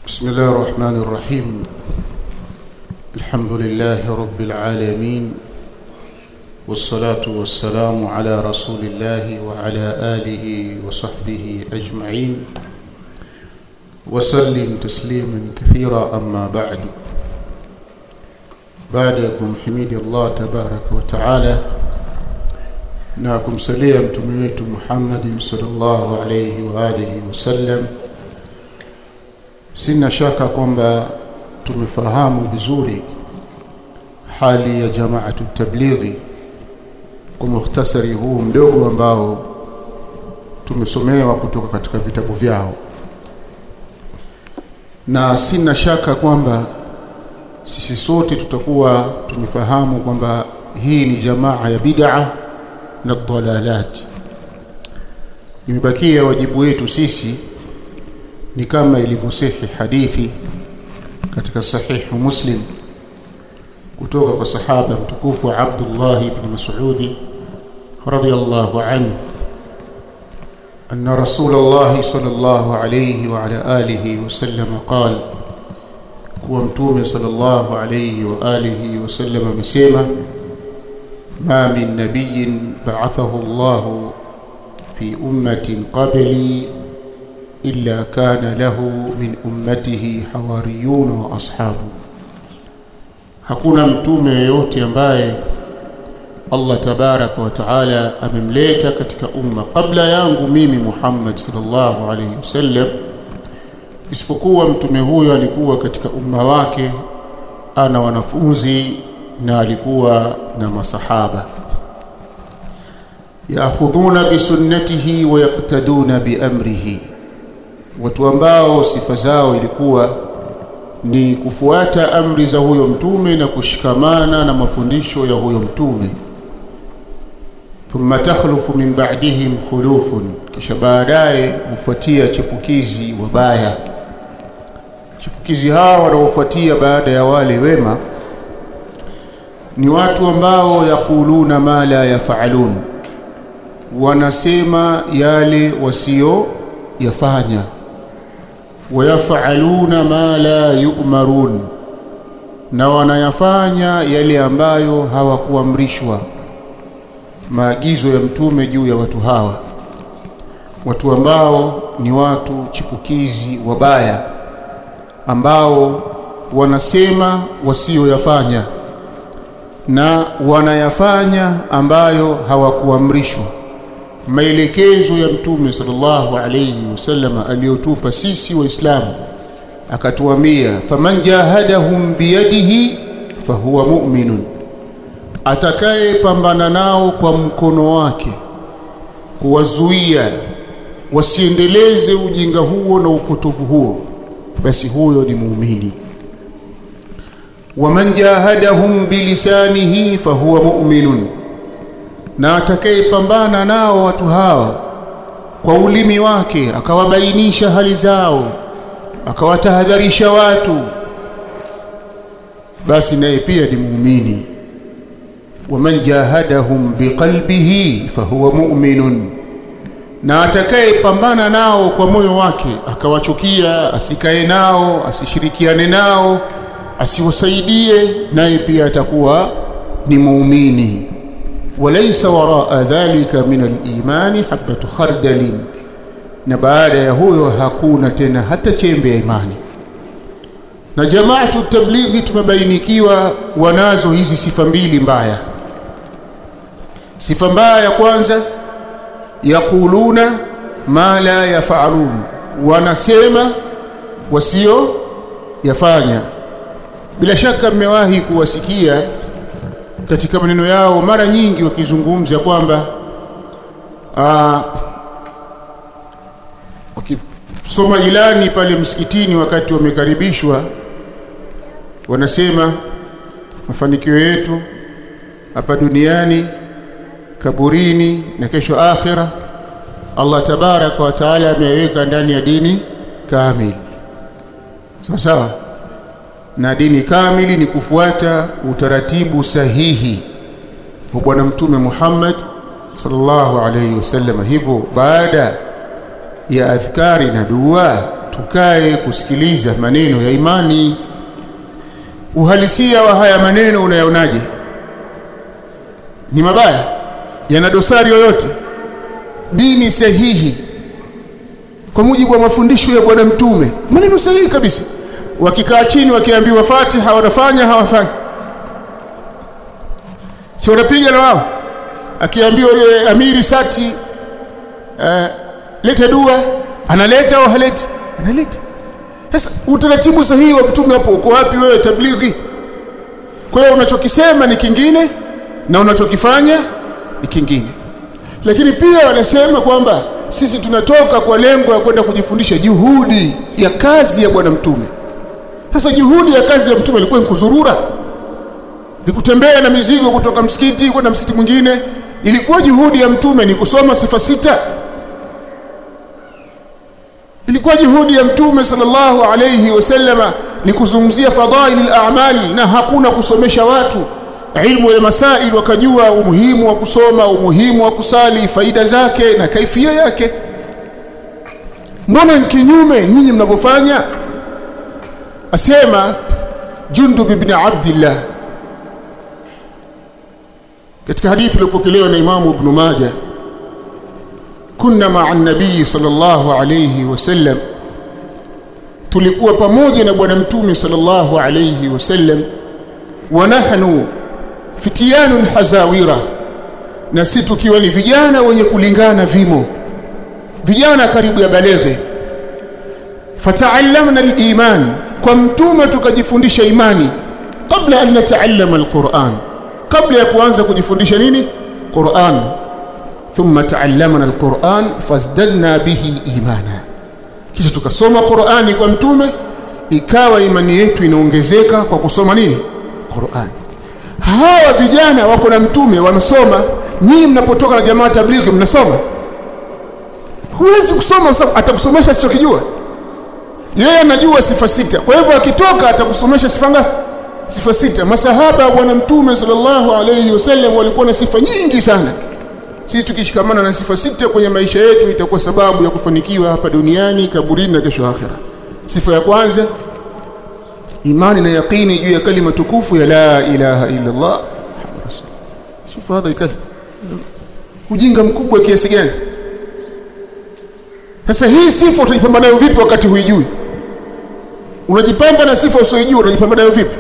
بسم الله الرحمن الرحيم. الحمد لله رب العالمين، والصلاة والسلام على رسول الله وعلى آله وصحبه أجمعين، وسلم تسليما كثيرا. أما بعدكم حميد الله تبارك وتعالى، ناكم سليم تمنيت محمد صلى الله عليه وآله وسلم. Sina shaka kwamba tumefahamu vizuri hali ya Jamaatu Tablighi kwa mukhtasari huu mdogo ambao tumesomewa kutoka katika vitabu vyao, na sina shaka kwamba sisi sote tutakuwa tumefahamu kwamba hii ni jamaa ya bid'a na dhalalat. Imebakia wajibu wetu sisi ni kama ilivyosahi hadithi katika sahih Muslim kutoka kwa sahaba mtukufu Abdullah ibn Mas'ud radhiyallahu anhu anna Rasulullah sallallahu alayhi wa ala alihi wasallam qala, kuwa mtume sallallahu alayhi wa alihi wasallam amesema, ma min nabiyyin ba'athahu Allah fi ummatin qabli illa kana lahu min ummatihi hawariyun wa ashabu. Hakuna mtume yeyote ambaye Allah tabaraka wa taala amemleta katika umma kabla yangu mimi Muhammad sallallahu alayhi wasallam, isipokuwa mtume huyo alikuwa katika umma wake ana wanafunzi na alikuwa na masahaba, yaakhudhuna bi sunnatihi wa yaqtaduna bi amrihi, watu ambao sifa zao ilikuwa ni kufuata amri za huyo mtume na kushikamana na mafundisho ya huyo mtume. Thumma takhlufu min ba'dihim khulufun, kisha baadaye hufuatia chipukizi wabaya. Chipukizi hawa wanaofuatia baada ya wale wema ni watu ambao yaquluna ma la yaf'alun, wanasema yale wasio yafanya, wayafaluna ma la yu'marun, na wanayafanya yale ambayo hawakuamrishwa. Maagizo ya mtume juu ya watu hawa, watu ambao ni watu chipukizi wabaya, ambao wanasema wasio yafanya na wanayafanya ambayo hawakuamrishwa. Maelekezo ya mtume sallallahu alayhi wasallam aliyotupa sisi waislamu, akatuambia faman jahadahum biyadihi fahuwa mu'minun, atakaye pambana nao kwa mkono wake kuwazuia wasiendeleze ujinga huo na upotovu huo, basi huyo ni muumini. Waman jahadahum bilisanihi fahuwa mu'minun, na atakayepambana nao watu hawa kwa ulimi wake akawabainisha hali zao, akawatahadharisha watu, basi naye pia ni muumini. Waman jahadahum biqalbihi fahuwa mu'minun, na atakayepambana nao kwa moyo wake akawachukia, asikae nao, asishirikiane nao, asiwasaidie, naye pia atakuwa ni muumini. Walaysa waraa dhalika min al-imani habatu khardalin, na baada ya huyo hakuna tena hata chembe ya imani. Na Jamaatu Tablighi tumebainikiwa wanazo hizi sifa mbili mbaya. Sifa mbaya ya kwanza, yaquluna ma la yaf'alun, wanasema wasio yafanya. Bila shaka mmewahi kuwasikia katika maneno yao mara nyingi wakizungumza kwamba wakisoma ilani pale msikitini wakati wamekaribishwa, wanasema mafanikio yetu hapa duniani, kaburini na kesho akhira, Allah tabaraka wa taala ameweka ndani ya dini kamili. Sawa, na dini kamili ni kufuata utaratibu sahihi wa bwana mtume Muhammad sallallahu alayhi wasallam. Hivyo baada ya adhkari na dua tukae kusikiliza maneno ya imani. Uhalisia wa haya maneno unayaonaje? Ni mabaya? Yana dosari yoyote? Dini sahihi kwa mujibu wa mafundisho ya Bwana Mtume, maneno sahihi kabisa. Wakikaa chini wakiambiwa Fatiha wanafanya hawafanyi? Si wanapiga na wao? Akiambiwa yule amiri sati leta dua, analeta au haleti? Analeta. Sasa utaratibu sahihi wa Mtume hapo uko wapi wewe tablighi? Kwa hiyo unachokisema ni kingine na unachokifanya ni kingine. Lakini pia wanasema kwamba sisi tunatoka kwa lengo la kwenda kujifundisha juhudi ya kazi ya Bwana Mtume. Sasa juhudi ya kazi ya Mtume ilikuwa ni kuzurura, ni kutembea na mizigo kutoka msikiti kwenda msikiti mwingine. Ilikuwa juhudi ya Mtume ni kusoma sifa 6. Ilikuwa juhudi ya Mtume sallallahu alayhi wasallama ni kuzungumzia fadhaili al-a'mal, na hakuna kusomesha watu ilmu ya masail wakajua umuhimu wa kusoma, umuhimu wa kusali, faida zake na kaifia yake. Mbona kinyume nyinyi mnavyofanya? Asema Jundub ibn Abdullah katika hadithi iliyopokelewa na Imam Ibn Majah, kunna ma'a an-nabii sallallahu alayhi wasallam, tulikuwa pamoja na Bwana Mtume sallallahu alayhi wasallam, wa nahnu fitiyanun hazawira, na sisi tukiwa ni vijana wenye kulingana vimo, vijana karibu ya baleghe. Fata'allamna al-iman, kwa Mtume tukajifundisha imani, kabla an nata'allama al-Qur'an, kabla ya kuanza kujifundisha nini? Qur'an. Thumma ta'allamna al-Qur'an fazdadna bihi imana, kisha tukasoma Qur'ani kwa Mtume, ikawa imani yetu inaongezeka kwa kusoma nini? Qur'an. Hawa vijana wako na Mtume wanasoma, nyinyi mnapotoka na jamaa tablighi mnasoma? Huwezi kusoma, atakusomesha sichokijua. Yeye anajua sifa 6, kwa hivyo akitoka atakusomesha sifa ngapi? Sifa 6. Masahaba wa Bwana Mtume sallallahu alayhi wasallam walikuwa na sifa nyingi sana. Sisi tukishikamana na sifa 6 kwenye maisha yetu itakuwa sababu ya kufanikiwa hapa duniani, kaburini na kesho akhera. Sifa ya kwanza, imani na yaqini juu ya kalima tukufu ya la ilaha illa Allah. Sifa hadha ikali ujinga mkubwa kiasi gani? Sasa hii sifa utajipamba nayo vipi wakati huijui? Unajipamba na sifa usiyojua, unajipamba nayo vipi?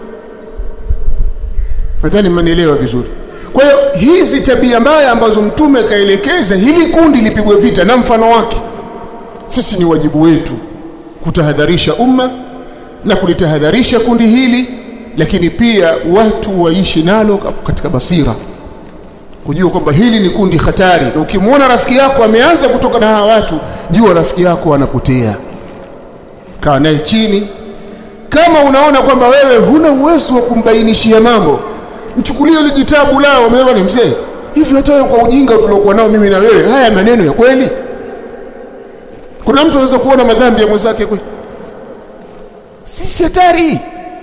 Nadhani mmenielewa vizuri. Kwa hiyo hizi tabia mbaya ambazo Mtume kaelekeza hili kundi lipigwe vita na mfano wake, sisi ni wajibu wetu kutahadharisha umma na kulitahadharisha kundi hili, lakini pia watu waishi nalo katika basira, kujua kwamba hili ni kundi hatari. Na ukimwona rafiki yako ameanza kutoka na hawa watu, jua rafiki yako anapotea. Kaa naye chini. Kama unaona kwamba wewe huna uwezo wa kumbainishia mambo, mchukulie ile jitabu lao, umeelewa ni mzee hivi, hata wewe kwa ujinga tuliokuwa nao mimi na wewe, haya maneno ya kweli? Kuna mtu anaweza kuona madhambi ya mwenzake kweli? Sisi hatari.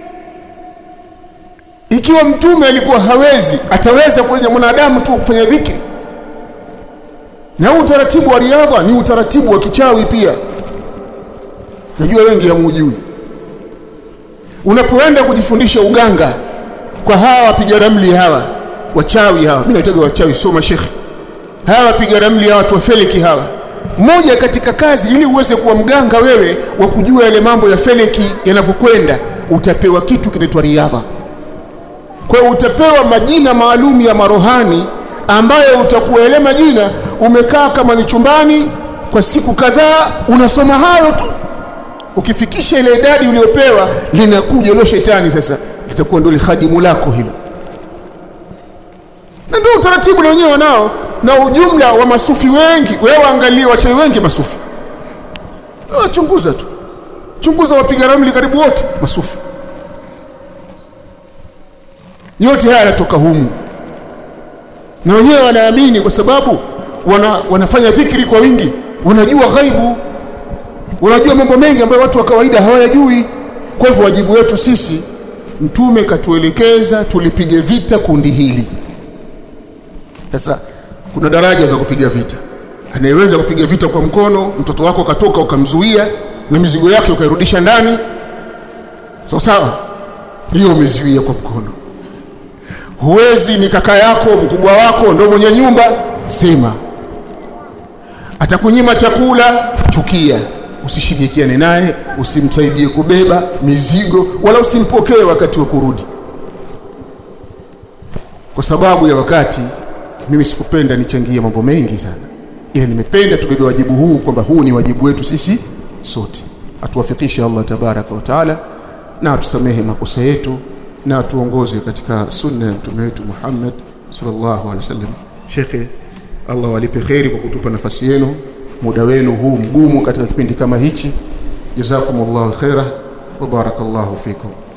Ikiwa Mtume alikuwa hawezi, ataweza kwenye mwanadamu tu kufanya dhikri? Na utaratibu wa riadha ni utaratibu wa kichawi pia. Najua wengi hamujui. Unapoenda kujifundisha uganga kwa hawa wapiga ramli, hawa wachawi hawa, mimi naitaga wachawi sio mashekhi, hawa wapiga ramli hawa, watu wa feleki hawa, moja katika kazi ili uweze kuwa mganga wewe wa kujua yale mambo ya feleki yanavyokwenda, utapewa kitu kinaitwa riadha. Kwa hiyo utapewa majina maalum ya marohani ambayo utakuwa yale majina umekaa kama ni chumbani kwa siku kadhaa unasoma hayo tu. Ukifikisha ile idadi uliyopewa, linakuja ile shetani sasa litakuwa ndio khadimu lako hilo. Na ndio utaratibu na wenyewe nao, na ujumla wa masufi wengi. Wewe angalia wachawi wengi masufi. Chunguza tu. Chunguza wapiga ramli karibu wote masufi. Yote haya yanatoka humu. Na wenyewe wanaamini kwa sababu wanafanya dhikri kwa wingi, wanajua ghaibu, wanajua mambo mengi ambayo watu wa kawaida hawayajui. Kwa hivyo wajibu wetu sisi, Mtume katuelekeza tulipige vita kundi hili. Sasa kuna daraja za kupiga vita. Anayeweza kupiga vita kwa mkono, mtoto wako katoka ukamzuia, na mizigo yake ukairudisha ndani, sawa, hiyo umezuia kwa mkono. Huwezi, ni kaka yako, mkubwa wako, ndio mwenye nyumba, sema. Atakunyima chakula, chukia, usishirikiane naye, usimsaidie kubeba mizigo, wala usimpokee wakati wa kurudi. Kwa sababu ya wakati, mimi sikupenda nichangie mambo mengi sana, ila nimependa tubebe wajibu huu, kwamba huu ni wajibu wetu sisi sote. Atuwafikishe Allah tabaraka wa taala, na atusamehe makosa yetu, na atuongoze katika sunna ya mtume wetu Muhammad sallallahu alaihi wasallam. Sheikh, Allah walipe khairi kwa kutupa nafasi yenu, muda wenu huu mgumu katika kipindi kama hichi. Jazakumullahu khaira wa barakallahu fikum.